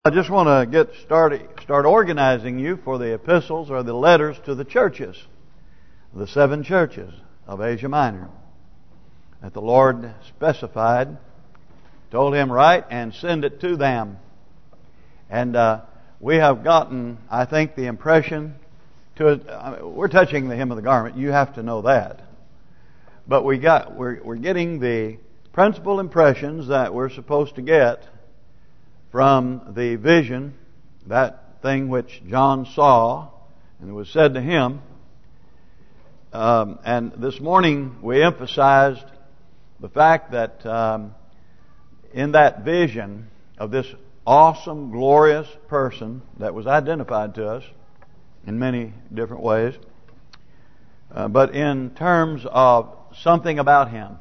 I just want to start organizing you for the epistles or the letters to the churches, the 7 churches of Asia Minor that the Lord specified, told him write and send it to them. And we have gotten, I think, the impression we're touching the hem of the garment. You have to know that, but we're getting the principal impressions that we're supposed to get from the vision, that thing which John saw, and it was said to him. And this morning we emphasized the fact that in that vision of this awesome, glorious person that was identified to us in many different ways, but in terms of something about him.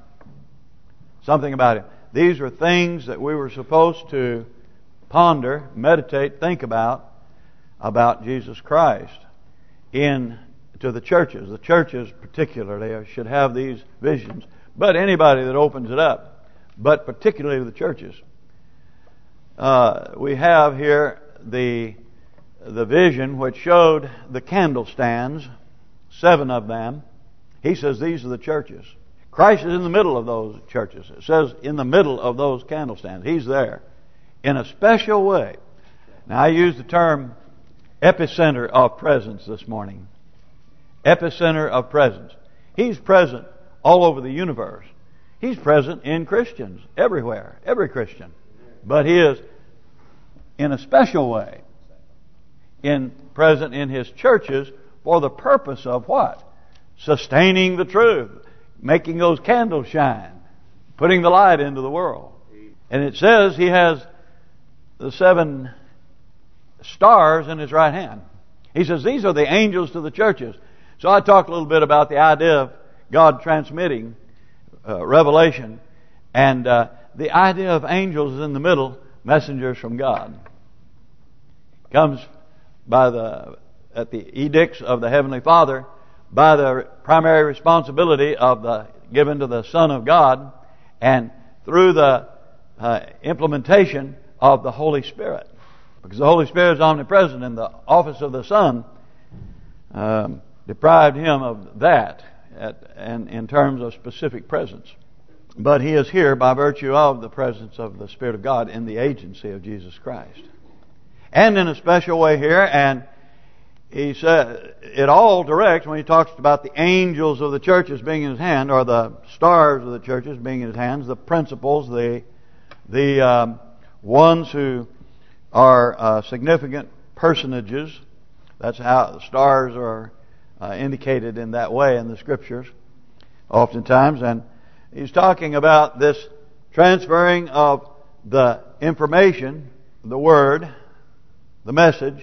These are things that we were supposed to ponder, meditate, think about Jesus Christ to the churches. The churches particularly should have these visions. But anybody that opens it up, but particularly the churches. We have here the vision which showed the candlestands, 7 of them. He says these are the churches. Christ is in the middle of those churches. It says in the middle of those candlestands. He's there in a special way. Now, I use the term epicenter of presence this morning. Epicenter of presence. He's present all over the universe. He's present in Christians everywhere, every Christian. But He is in a special way present in His churches for the purpose of what? Sustaining the truth, making those candles shine, putting the light into the world. And it says He has the 7 stars in His right hand. He says these are the angels to the churches. So I talked a little bit about the idea of God transmitting revelation, and the idea of angels is in the middle, messengers from God. Comes at the edicts of the Heavenly Father, by the primary responsibility given to the Son of God, and through the implementation of the Holy Spirit, because the Holy Spirit is omnipresent, and the office of the Son deprived Him of that, and in terms of specific presence. But He is here by virtue of the presence of the Spirit of God in the agency of Jesus Christ, and in a special way here. And He said it all directs when He talks about the angels of the churches being in His hand, or the stars of the churches being in His hands, the principals, the ones who are significant personages. That's how the stars are indicated in that way in the Scriptures oftentimes. And He's talking about this transferring of the information, the Word, the message,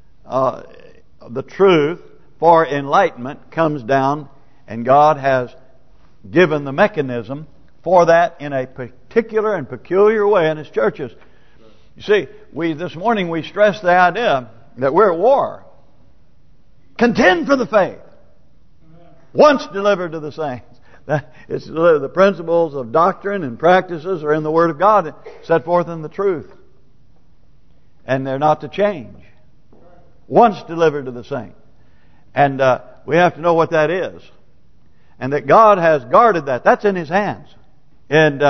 the truth for enlightenment comes down, and God has given the mechanism for that in a particular and peculiar way in His churches. You see, this morning we stressed the idea that we're at war. Contend for the faith, once delivered to the saints. It's the principles of doctrine and practices are in the Word of God, set forth in the truth, and they're not to change. Once delivered to the saints. And we have to know what that is. And that God has guarded that. That's in His hands. And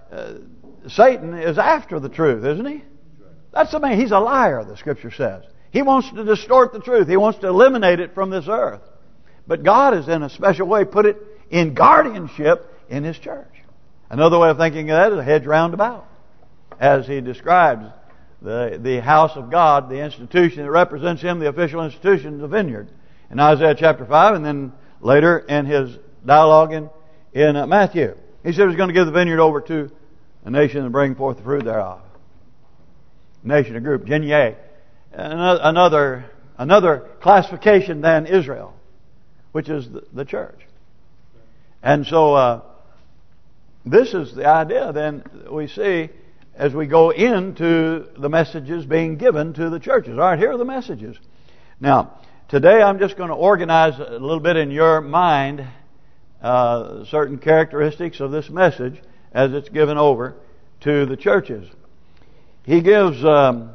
Satan is after the truth, isn't he? That's the man. He's a liar, the Scripture says. He wants to distort the truth. He wants to eliminate it from this earth. But God has in a special way put it in guardianship in His church. Another way of thinking of that is a hedge round about. As He describes the house of God, the institution that represents Him, the official institution, the vineyard, in Isaiah chapter 5, and then later in His dialogue in Matthew. He said He's going to give the vineyard over to a nation and bring forth the fruit thereof. Nation, a group, Genie, another classification than Israel, which is the church. And so this is the idea then we see as we go into the messages being given to the churches. All right, here are the messages. Now, today I'm just going to organize a little bit in your mind certain characteristics of this message as it's given over to the churches. He gives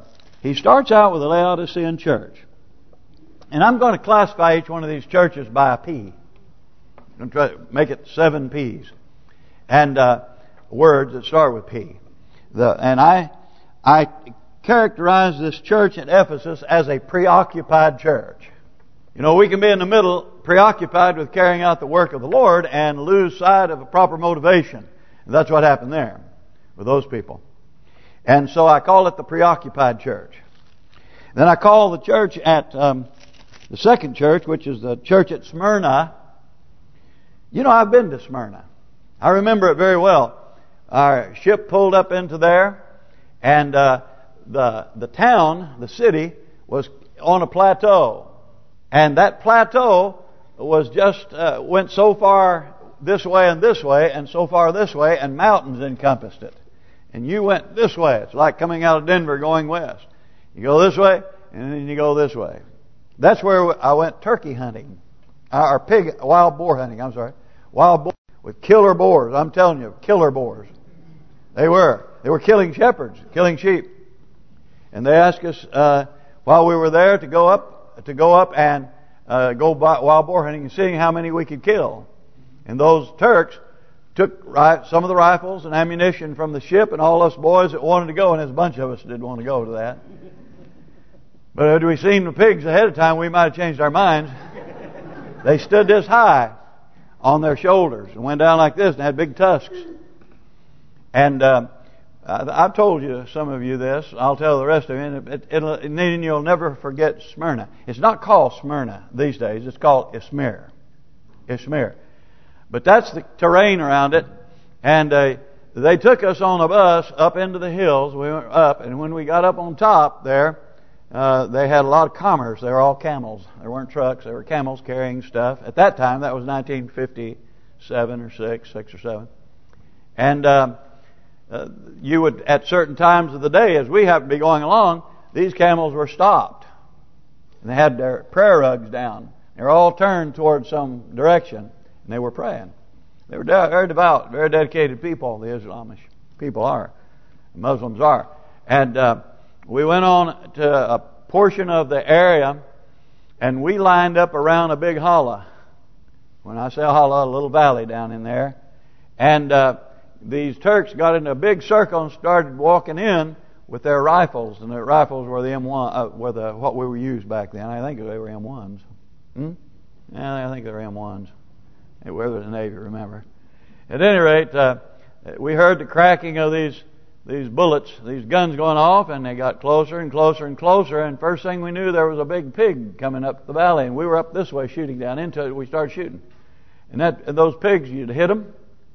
he starts out with the Laodicean church. And I'm going to classify each one of these churches by a P. I'm going to try to make it 7 P's. And words that start with P. And I characterize this church at Ephesus as a preoccupied church. You know, we can be in the middle, preoccupied with carrying out the work of the Lord, and lose sight of a proper motivation. And that's what happened there with those people. And so I call it the preoccupied church. Then I call the church at the second church, which is the church at Smyrna. You know, I've been to Smyrna. I remember it very well. Our ship pulled up into there, and the town, the city, was on a plateau. And that plateau was just went so far this way, and so far this way, and mountains encompassed it. And you went this way. It's like coming out of Denver going west. You go this way, and then you go this way. That's where I went turkey hunting. Wild boar hunting, Wild boar with killer boars. I'm telling you, killer boars. They were killing shepherds, killing sheep. And they asked us while we were there to go up and go wild boar hunting and seeing how many we could kill. And those Turks took some of the rifles and ammunition from the ship, and all us boys that wanted to go, and there's a bunch of us that didn't want to go to that. But had we seen the pigs ahead of time, we might have changed our minds. They stood this high on their shoulders and went down like this and had big tusks. And I've told you, some of you, this. I'll tell the rest of you. And you'll never forget Smyrna. It's not called Smyrna these days. It's called Izmir. Izmir. But that's the terrain around it. And they took us on a bus up into the hills. We went up, and when we got up on top there, they had a lot of commerce. They were all camels. There weren't trucks. They were camels carrying stuff. At that time, that was 1957 or 6 or 7. And you would, at certain times of the day, as we happened to be going along, these camels were stopped. And they had their prayer rugs down. They were all turned towards some direction, and they were praying. They were very devout, very dedicated people, the Islamic people are. The Muslims are. And we went on to a portion of the area, and we lined up around a big hollow. When I say a hollow, a little valley down in there. And these Turks got into a big circle and started walking in with their rifles. And their rifles were the M1, what we were used back then. I think they were M1s. Yeah, I think they were M1s. They were the Navy, remember. At any rate, we heard the cracking of these bullets, these guns going off, and they got closer and closer and closer. And first thing we knew, there was a big pig coming up the valley, and we were up this way shooting down into it. We started shooting, and those pigs, you'd hit them,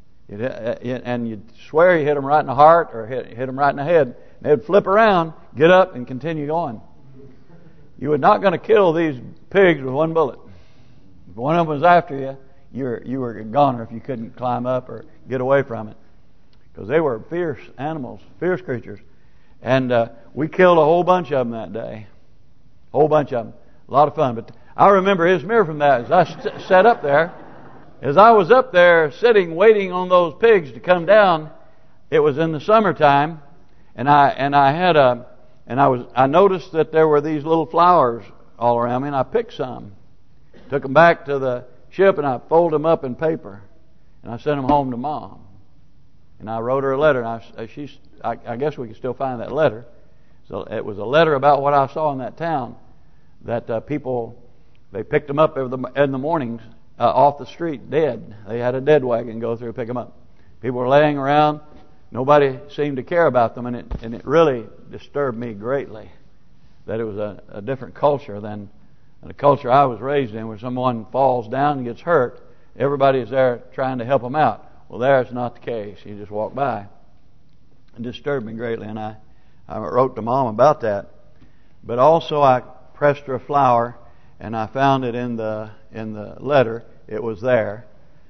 and you'd swear you hit them right in the heart or hit them right in the head. They'd flip around, get up, and continue going. You were not going to kill these pigs with one bullet. If one of them was after you, you were a goner if you couldn't climb up or get away from it. Because they were fierce animals, fierce creatures. And we killed a whole bunch of them that day. A whole bunch of them. A lot of fun. But I remember Izmir from that. As I sat up there, as I was up there sitting, waiting on those pigs to come down, it was in the summertime, and I noticed that there were these little flowers all around me, and I picked some. Took them back to the ship, and I folded them up in paper, and I sent them home to Mom. And I wrote her a letter, and I guess we can still find that letter. So it was a letter about what I saw in that town, that people, they picked them up in the mornings off the street, dead. They had a dead wagon go through and pick them up. People were laying around. Nobody seemed to care about them, and it really disturbed me greatly that it was a different culture than the culture I was raised in, where someone falls down and gets hurt. Everybody is there trying to help them out. Well, there it's not the case. You just walk by. It disturbed me greatly, and I wrote to Mom about that. But also I pressed her a flower, and I found it in the letter. It was there.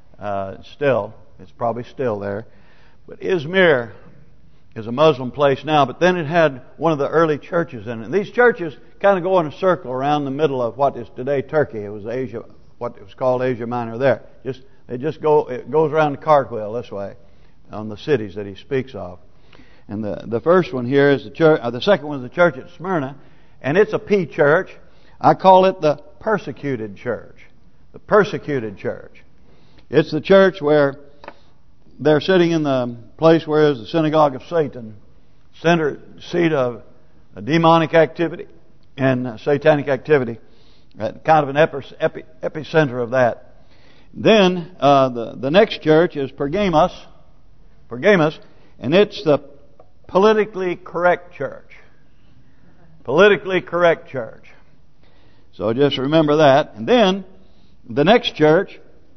It's probably still there. But Izmir is a Muslim place now, but then it had one of the early churches in it. And these churches kind of go in a circle around the middle of what is today Turkey. It was Asia, what it was called Asia Minor there. It goes around the cartwheel this way on the cities that he speaks of. And the first one here is the church. The second one is the church at Smyrna, and it's a P church. I call it the persecuted church. The persecuted church. It's the church where they're sitting in the place where is the synagogue of Satan, seat of demonic activity and satanic activity, kind of an epicenter of that. Then the next church is Pergamos, and it's the politically correct church. Politically correct church. So just remember that. And then the next church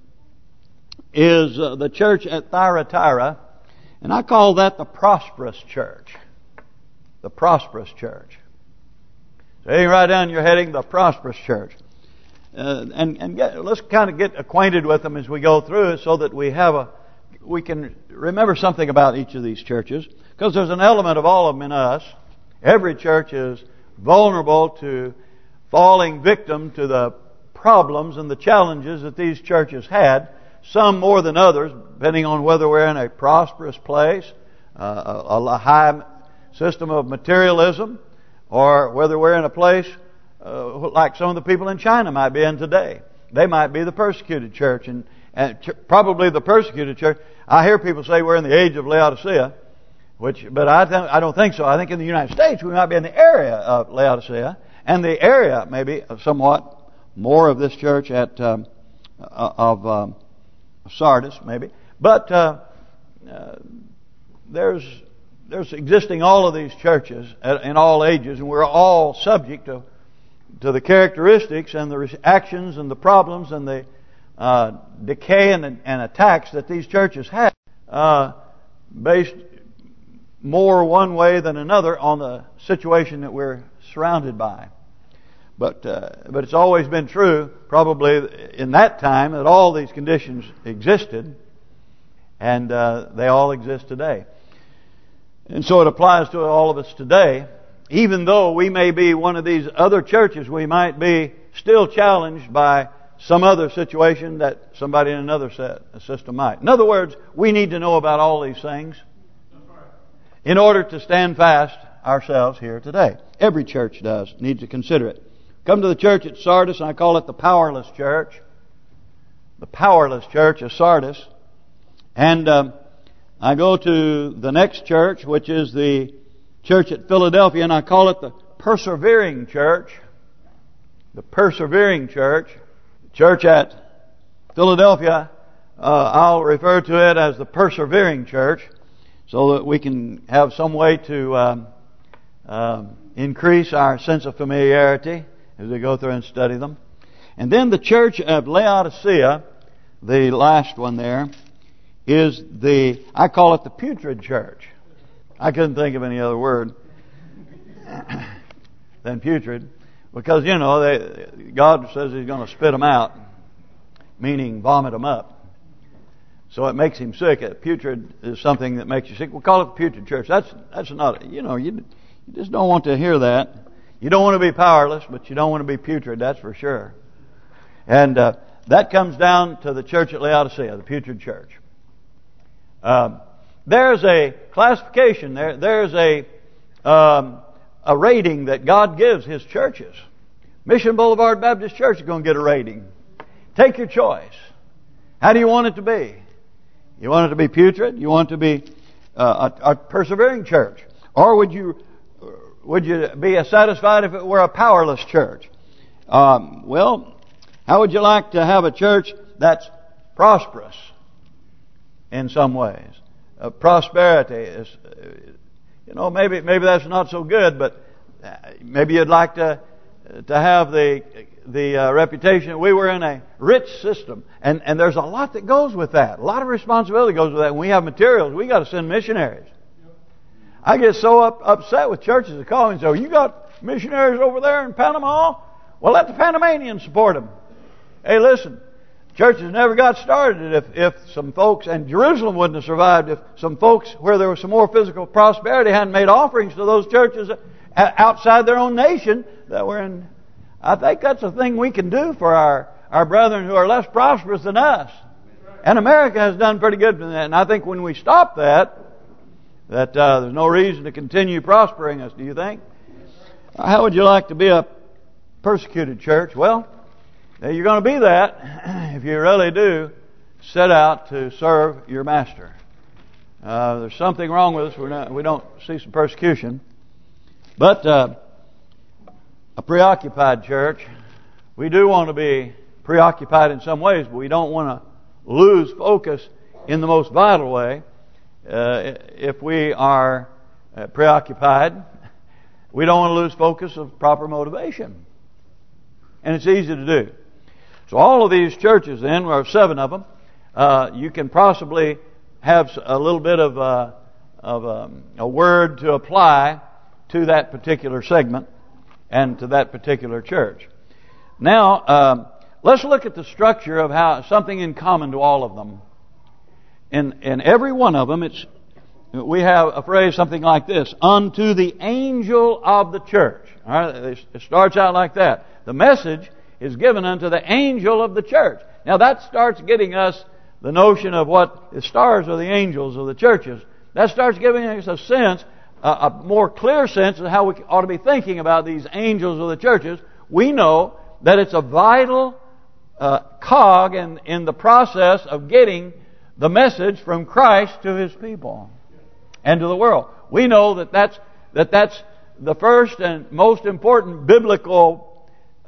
is the church at Thyatira, and I call that the prosperous church. The prosperous church. So you can write down your heading, the prosperous church. Let's kind of get acquainted with them as we go through it, so that we can remember something about each of these churches, because there's an element of all of them in us. Every church is vulnerable to falling victim to the problems and the challenges that these churches had, some more than others, depending on whether we're in a prosperous place, a high system of materialism, or whether we're in a place like some of the people in China might be in today. They might be the persecuted church, and probably the persecuted church. I hear people say we're in the age of Laodicea, but I don't think so. I think in the United States we might be in the area of Laodicea, and the area maybe somewhat more of this church of Sardis, maybe. But there's existing all of these churches in all ages, and we're all subject to the characteristics and the actions and the problems and the decay and attacks that these churches have, based more one way than another on the situation that we're surrounded by. But it's always been true, probably in that time, that all these conditions existed, and they all exist today. And so it applies to all of us today. Even though we may be one of these other churches, we might be still challenged by some other situation that somebody in another system might. In other words, we need to know about all these things in order to stand fast ourselves here today. Every church does need to consider it. Come to the church at Sardis, and I call it the powerless church. The powerless church of Sardis. And I go to the next church, which is the church at Philadelphia, and I call it the persevering church. The persevering church. Church at Philadelphia, I'll refer to it as the persevering church, so that we can have some way to increase our sense of familiarity as we go through and study them. And then the church of Laodicea, the last one there, is I call it the putrid church. I couldn't think of any other word than putrid, because God says He's going to spit them out, meaning vomit them up. So it makes Him sick. Putrid is something that makes you sick. We'll call it the putrid church. That's not, you just don't want to hear that. You don't want to be powerless, but you don't want to be putrid, that's for sure. And that comes down to the church at Laodicea, the putrid church. There's a classification, there's a rating that God gives His churches. Mission Boulevard Baptist Church is going to get a rating. Take your choice. How do you want it to be? You want it to be putrid? You want it to be a persevering church? Or would you be satisfied if it were a powerless church? Well, how would you like to have a church that's prosperous in some ways? Prosperity is, maybe that's not so good, but maybe you'd like to have the reputation. We were in a rich system, and there's a lot that goes with that. A lot of responsibility goes with that. When we have materials, we got to send missionaries. I get so upset with churches that call me and say, "You got missionaries over there in Panama? Well, let the Panamanians support them." Hey, listen. Churches never got started if some folks, and Jerusalem wouldn't have survived if some folks where there was some more physical prosperity hadn't made offerings to those churches outside their own nation that were in. I think that's a thing we can do for our brethren who are less prosperous than us. And America has done pretty good for that. And I think when we stop that, that there's no reason to continue prospering us, do you think? How would you like to be a persecuted church? Well, you're going to be that if you really do set out to serve your master. There's something wrong with us. We don't see some persecution. But a preoccupied church, we do want to be preoccupied in some ways, but we don't want to lose focus in the most vital way. If we are preoccupied, we don't want to lose focus of proper motivation. And it's easy to do. So all of these churches then, there are 7 of them, you can possibly have a little bit of a word to apply to that particular segment and to that particular church. Now, let's look at the structure of how something in common to all of them. In every one of them, we have a phrase something like this: unto the angel of the church. All right, it starts out like that. The message is given unto the angel of the church. Now that starts getting us the notion of what the stars are the angels of the churches. That starts giving us a sense, a more clear sense of how we ought to be thinking about these angels of the churches. We know that it's a vital cog in the process of getting the message from Christ to His people and to the world. We know that that's the first and most important biblical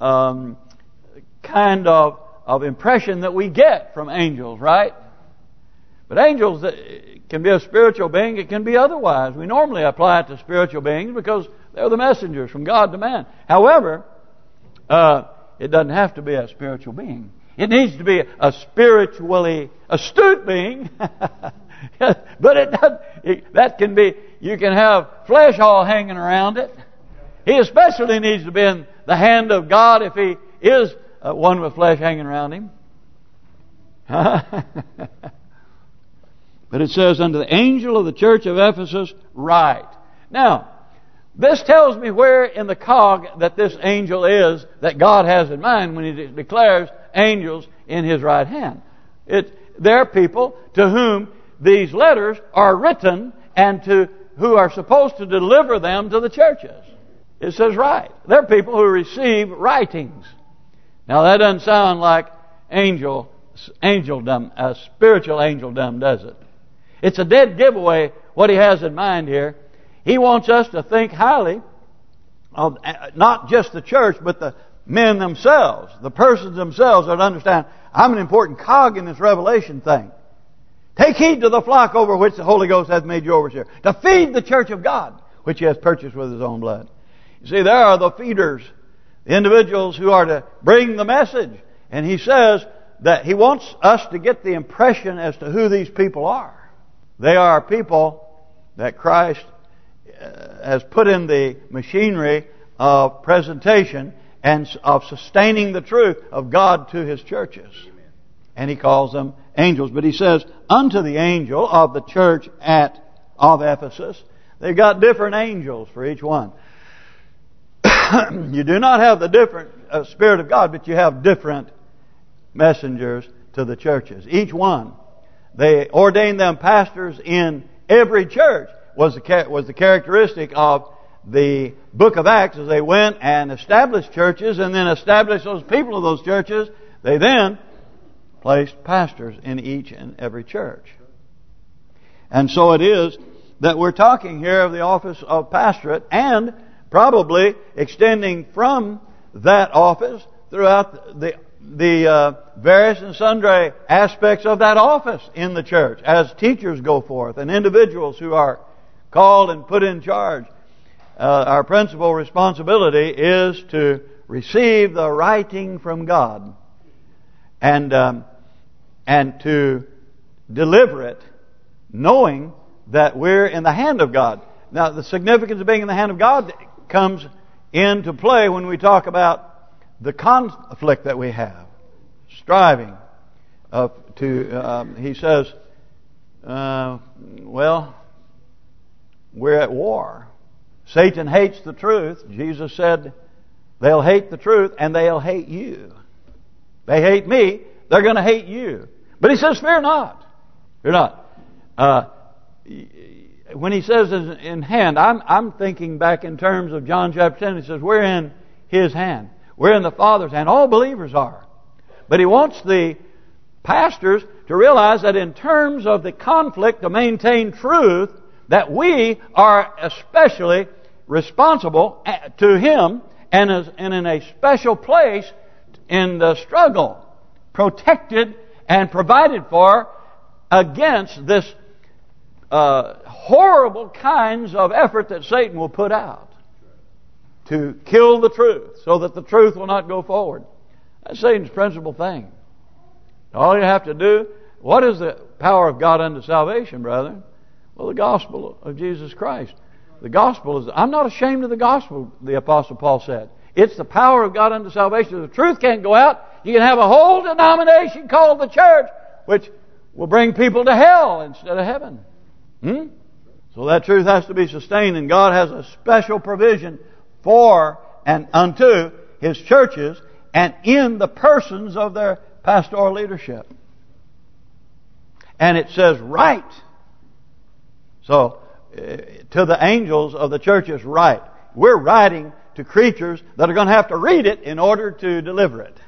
kind of impression that we get from angels, right? But angels can be a spiritual being, it can be otherwise. We normally apply it to spiritual beings because they're the messengers from God to man. However, it doesn't have to be a spiritual being. It needs to be a spiritually astute being. But it doesn't. That can be. You can have flesh all hanging around it. He especially needs to be in the hand of God if he is one with flesh hanging around him. But it says, unto the angel of the church of Ephesus, write. Now, this tells me where in the cog that this angel is that God has in mind when He declares angels in His right hand. They're people to whom these letters are written and to who are supposed to deliver them to the churches. It says write. They're people who receive writings. Now that doesn't sound like angeldom, spiritual angeldom, does it? It's a dead giveaway what He has in mind here. He wants us to think highly of not just the church, but the men themselves, the persons themselves, that understand, I'm an important cog in this revelation thing. Take heed to the flock over which the Holy Ghost hath made you overseer, to feed the church of God, which He has purchased with His own blood. You see, there are the feeders, the individuals who are to bring the message. And He says that He wants us to get the impression as to who these people are. They are people that Christ has put in the machinery of presentation and of sustaining the truth of God to His churches. And He calls them angels. But He says, unto the angel of the church of Ephesus. They've got different angels for each one. You do not have the different Spirit of God, but you have different messengers to the churches. Each one. They ordained them pastors in every church. Was the characteristic of the book of Acts as they went and established churches and then established those people of those churches. They then placed pastors in each and every church. And so it is that we're talking here of the office of pastorate, and probably extending from that office throughout the various and sundry aspects of that office in the church as teachers go forth and individuals who are called and put in charge. Our principal responsibility is to receive the writing from God and to deliver it, knowing that we're in the hand of God. Now, the significance of being in the hand of God comes into play when we talk about the conflict that we have, striving he says, well, we're at war. Satan hates the truth. Jesus said, they'll hate the truth and they'll hate you. They hate me, they're going to hate you. But He says, fear not. Fear not. when he says in hand, I'm thinking back in terms of John chapter 10. He says, we're in His hand. We're in the Father's hand. All believers are. But he wants the pastors to realize that in terms of the conflict to maintain truth, that we are especially responsible to Him and in a special place in the struggle, protected and provided for against this horrible kinds of effort that Satan will put out to kill the truth so that the truth will not go forward. That's Satan's principal thing. All you have to do, what is the power of God unto salvation, brethren? Well, the gospel of Jesus Christ. The gospel is, I'm not ashamed of the gospel, the Apostle Paul said. It's the power of God unto salvation. If the truth can't go out, you can have a whole denomination called the church, which will bring people to hell instead of heaven. So that truth has to be sustained, and God has a special provision for and unto His churches and in the persons of their pastoral leadership. And it says right. So, to the angels of the churches, write. We're writing to creatures that are going to have to read it in order to deliver it.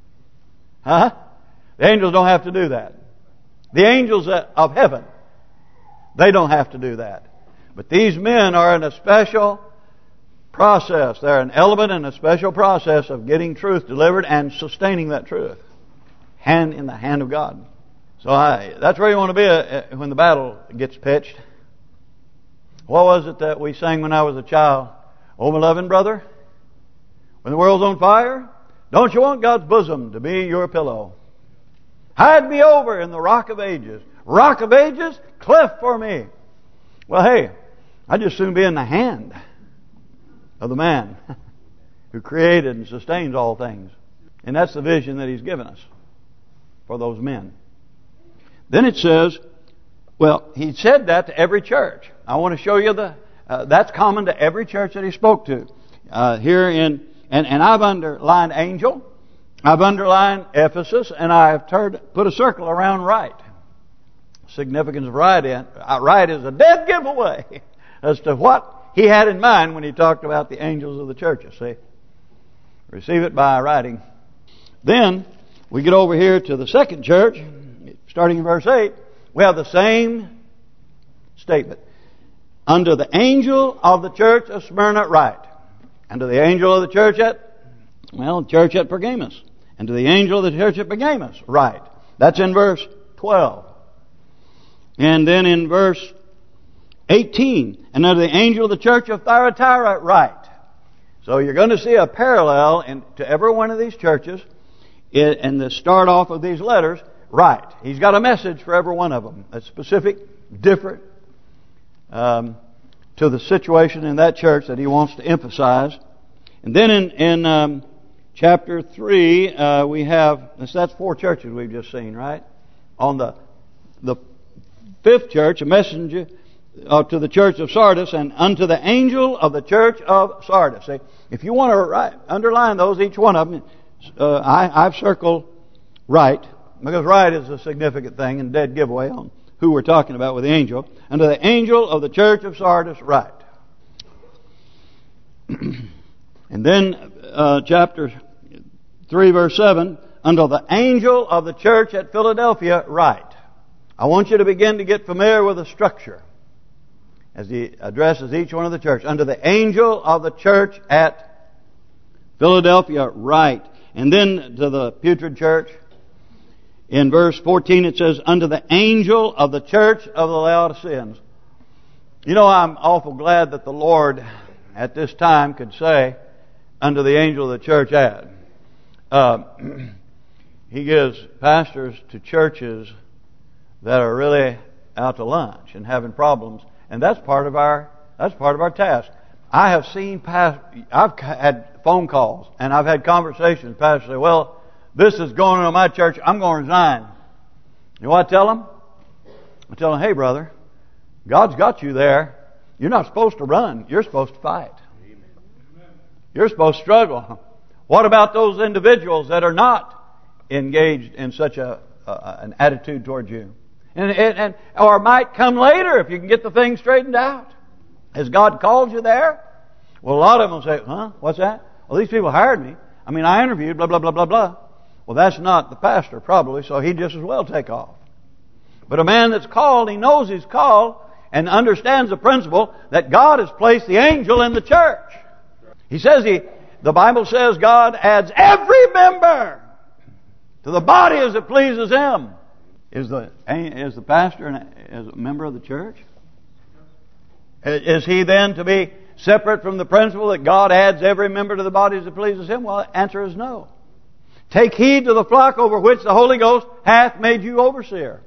The angels don't have to do that. The angels of heaven, they don't have to do that. But these men are in a special process. They're an element in a special process of getting truth delivered and sustaining that truth. Hand in the hand of God. So that's where you want to be when the battle gets pitched. What was it that we sang when I was a child? Oh, my loving brother, when the world's on fire, don't you want God's bosom to be your pillow? Hide me over in the rock of ages. Rock of ages, cliff for me. Well, hey, I'd just soon be in the hand of the man who created and sustains all things. And that's the vision that He's given us for those men. Then it says, well, He said that to every church. I want to show you that's common to every church that He spoke to. Here in, and I've underlined angel, I've underlined Ephesus, and I've put a circle around right. Significance of right is a dead giveaway as to what He had in mind when He talked about the angels of the churches. See, receive it by writing. Then we get over here to the second church, starting in verse 8. We have the same statement. Unto the angel of the church of Smyrna write. Unto the angel of the church church at Pergamos. And to the angel of the church at Pergamos write. That's in verse 12. And then in verse 18. And unto the angel of the church of Thyatira write. So you're going to see a parallel to every one of these churches. In the start off of these letters, write. He's got a message for every one of them. A specific, different, to the situation in that church that he wants to emphasize. And then in chapter 3, we have, that's 4 churches we've just seen, right? On the 5th church, a messenger to the church of Sardis, and unto the angel of the church of Sardis. See, if you want to underline those, each one of them, I've circled right, because right is a significant thing and dead giveaway on who we're talking about with the angel. Unto the angel of the church of Sardis write. And then chapter 3 verse 7. Unto the angel of the church at Philadelphia write. I want you to begin to get familiar with the structure as he addresses each one of the church. Unto the angel of the church at Philadelphia write. And then to the putrid church, in verse 14 it says, unto the angel of the church of the Laodiceans. You know, I'm awful glad that the Lord at this time could say, unto the angel of the church at. He gives pastors to churches that are really out to lunch and having problems, and that's part of our task. I have seen I've had phone calls and I've had conversations. Pastors say, "Well, this is going on in my church. I'm going to resign." You know what I tell them? I tell them, "Hey, brother, God's got you there. You're not supposed to run. You're supposed to fight. You're supposed to struggle. What about those individuals that are not engaged in such an attitude towards you? Or might come later if you can get the thing straightened out. Has God called you there? Well, a lot of them will say, huh? What's that? Well, these people hired me. I mean, I interviewed, blah, blah, blah, blah, blah. Well, that's not the pastor, probably, so he'd just as well take off. But a man that's called, he knows he's called and understands the principle that God has placed the angel in the church. He says the Bible says God adds every member to the body as it pleases Him. Is the pastor a member of the church? Is he then to be separate from the principle that God adds every member to the body as it pleases Him? Well, the answer is no. Take heed to the flock over which the Holy Ghost hath made you overseer.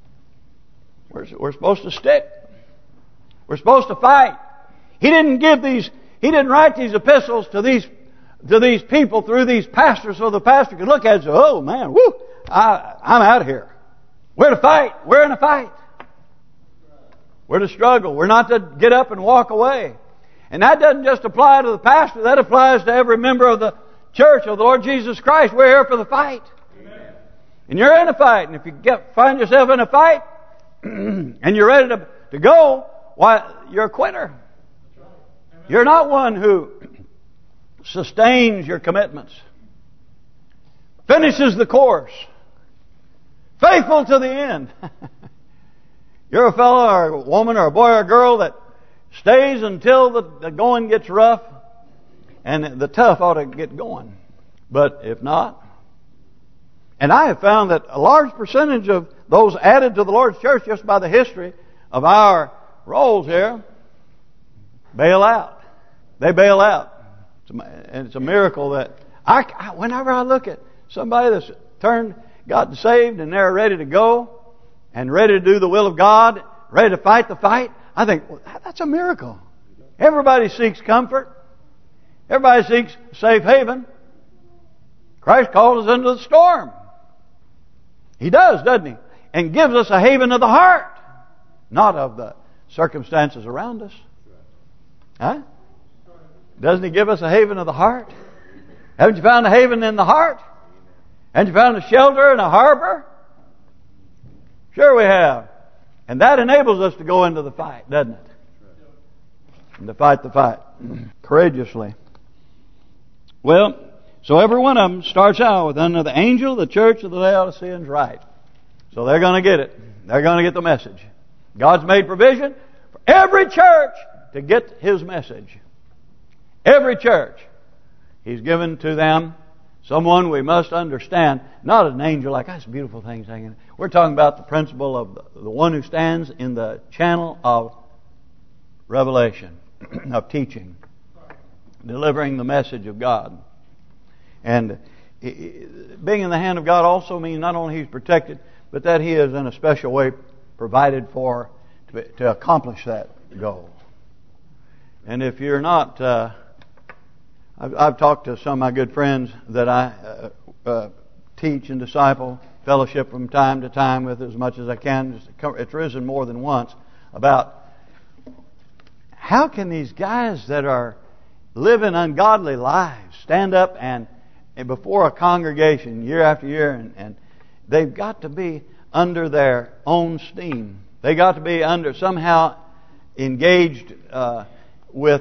We're supposed to stick. We're supposed to fight. He didn't write these epistles to these people through these pastors so the pastor could look at it and say, oh man, whoo, I'm out of here. We're to fight. We're in a fight. We're to struggle. We're not to get up and walk away. And that doesn't just apply to the pastor. That applies to every member of the church of the Lord Jesus Christ. We're here for the fight. Amen. And you're in a fight. And if you find yourself in a fight and you're ready to go, why, you're a quitter. You're not one who sustains your commitments, finishes the course, faithful to the end. You're a fellow or a woman or a boy or a girl that stays until the going gets rough and the tough ought to get going. But if not, and I have found that a large percentage of those added to the Lord's church just by the history of our roles here bail out. They bail out. And it's a miracle that whenever I look at somebody that's got saved and they're ready to go and ready to do the will of God, ready to fight the fight, I think, well, that's a miracle. Everybody seeks comfort. Everybody seeks safe haven. Christ calls us into the storm. He does, doesn't He? And gives us a haven of the heart, not of the circumstances around us. Huh? Doesn't He give us a haven of the heart? Haven't you found a haven in the heart? Haven't you found a shelter and a harbor? Sure we have. And that enables us to go into the fight, doesn't it? And to fight the fight courageously. Well, so every one of them starts out with under the angel of the church of the Laodiceans write. So they're going to get it. They're going to get the message. God's made provision for every church to get His message. Every church. He's given to them someone we must understand. Not an angel like, that's beautiful things hanging. We're talking about the principle of the one who stands in the channel of revelation, of teaching, delivering the message of God. And being in the hand of God also means not only He's protected, but that He is in a special way provided for to accomplish that goal. And if you're not, I've talked to some of my good friends that I teach and disciple, fellowship from time to time with as much as I can. It's risen more than once about how can these guys that are living ungodly lives stand up and before a congregation year after year and they've got to be under their own steam. They got to be somehow engaged with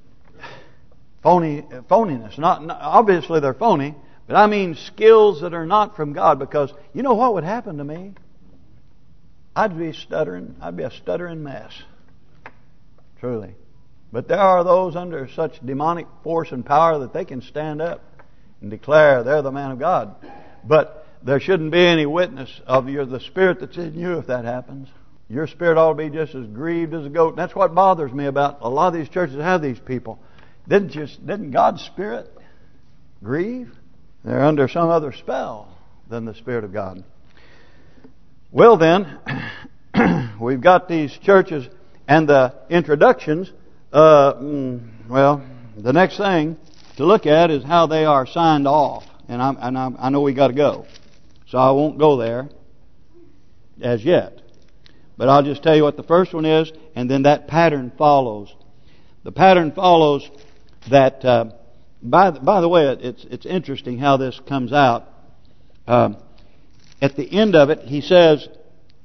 phoniness. Not obviously they're phony, but I mean skills that are not from God. Because you know what would happen to me? I'd be stuttering. I'd be a stuttering mess. Truly. But there are those under such demonic force and power that they can stand up and declare they're the man of God. But there shouldn't be any witness of the spirit that's in you if that happens. Your spirit ought to be just as grieved as a goat. And that's what bothers me about a lot of these churches that have these people. Didn't God's Spirit grieve? They're under some other spell than the Spirit of God. Well then, we've got these churches and the introductions. Well, the next thing to look at is how they are signed off. And I know we got to go. So I won't go there as yet. But I'll just tell you what the first one is, and then that pattern follows. The pattern follows that, by the way, it's interesting how this comes out. At the end of it, he says,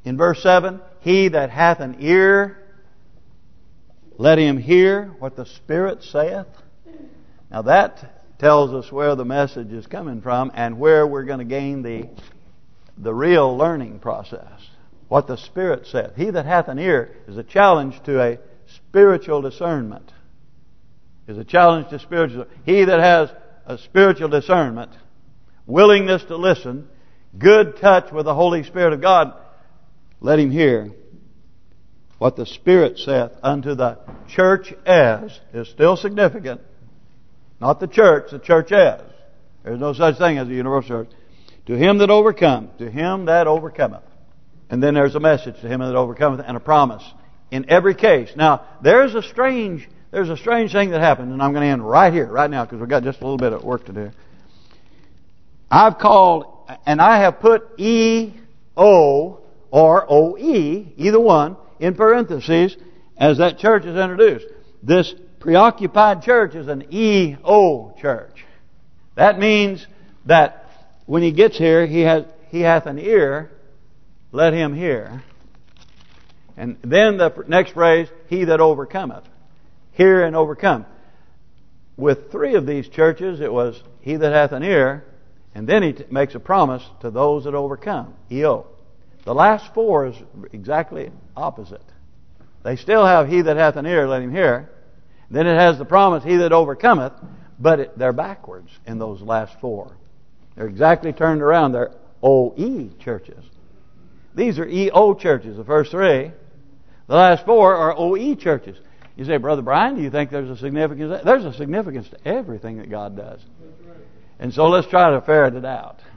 in verse 7, he that hath an ear, let him hear what the Spirit saith. Now that tells us where the message is coming from and where we're going to gain the real learning process. What the Spirit saith. He that hath an ear is a challenge to a spiritual discernment. Is a challenge to spiritual. He that has a spiritual discernment, willingness to listen, good touch with the Holy Spirit of God, let him hear what the Spirit saith unto the church as, is still significant. Not the church as. There's no such thing as a universal church. To him that overcometh, to him that overcometh. And then there's a message to him that overcometh and a promise in every case. Now, there's a strange thing that happened, and I'm going to end right here, right now, because we've got just a little bit of work to do. I've called, and I have put E-O or O-E, either one, in parentheses, as that church is introduced. This preoccupied church is an E-O church. That means that when he gets here, he hath an ear, let him hear. And then the next phrase, he that overcometh. Hear and overcome. With three of these churches, it was he that hath an ear, and then he makes a promise to those that overcome. E-O. The last four is exactly opposite. They still have he that hath an ear, let him hear. Then it has the promise, he that overcometh, but they're backwards in those last four. They're exactly turned around. They're O-E churches. These are E-O churches, the first three. The last four are O-E churches. You say, Brother Brian, do you think there's a significance? There's a significance to everything that God does. And so let's try to ferret it out.